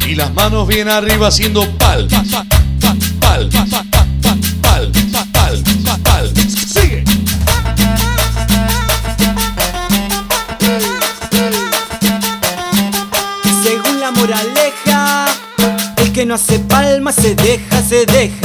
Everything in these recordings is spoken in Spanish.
Y las manos bien arriba haciendo pal, pal, pal, pal, pal, pal. Sigue. Según la moraleja, el que no hace palmas se deja, se deja.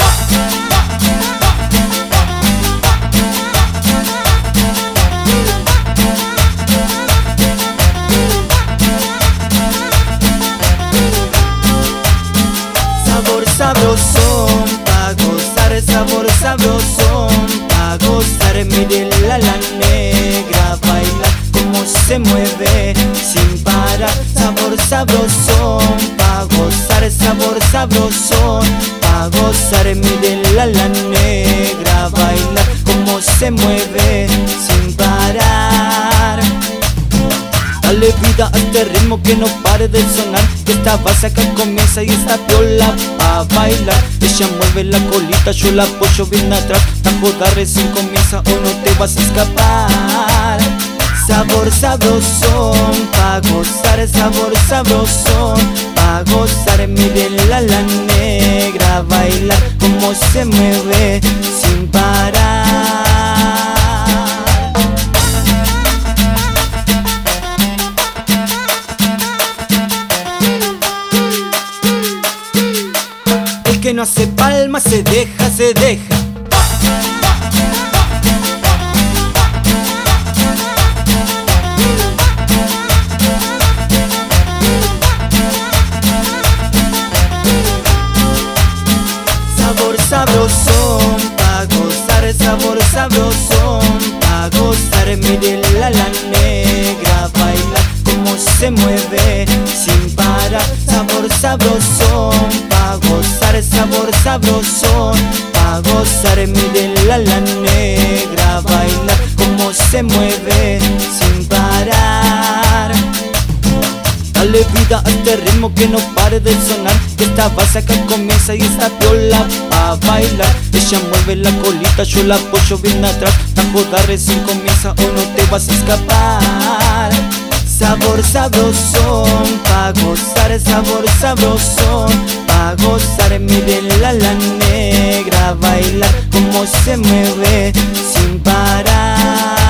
Sabor sabrosón, pa' gozar, sabor sabrosón, pa' gozar. Mírenla a la negra bailar como se mueve sin parar. Sabor sabrosón, pa' gozar, sabor sabrosón, pa' gozar. Mírenla a la negra bailar como se mueve sin parar. Dale vida a este ritmo que no pare de sonar, que esta base acá comienza y esta piola pa' bailar. Ella mueve la colita, yo la apoyo bien atrás. La joda recién comienza o no te vas a escapar. Sabor sabrosón, pa' gozar, sabor sabrosón, pa' gozar. Mírenla a la negra bailar como se mueve sin parar. El que no hace palmas se deja, se deja. Sabor sabrosón, pa' gozar, sabor sabrosón, pa' gozar. Mírenla a la negra bailar como se mueve sin parar. Sabor sabrosón, pa' gozar, sabor sabrosón, pa' gozar. Mírenla a la negra bailar como se mueve sin parar. Dale vida a este ritmo que no pare de sonar, que esta base acá comienza y esta piola pa' bailar. Ella mueve la colita, yo la apoyo bien atrás. La joda recién comienza o no te vas a escapar. Sabor sabrosón, pa' gozar, sabor sabrosón, pa' gozar. Mírenla a la negra bailar como se mueve sin parar.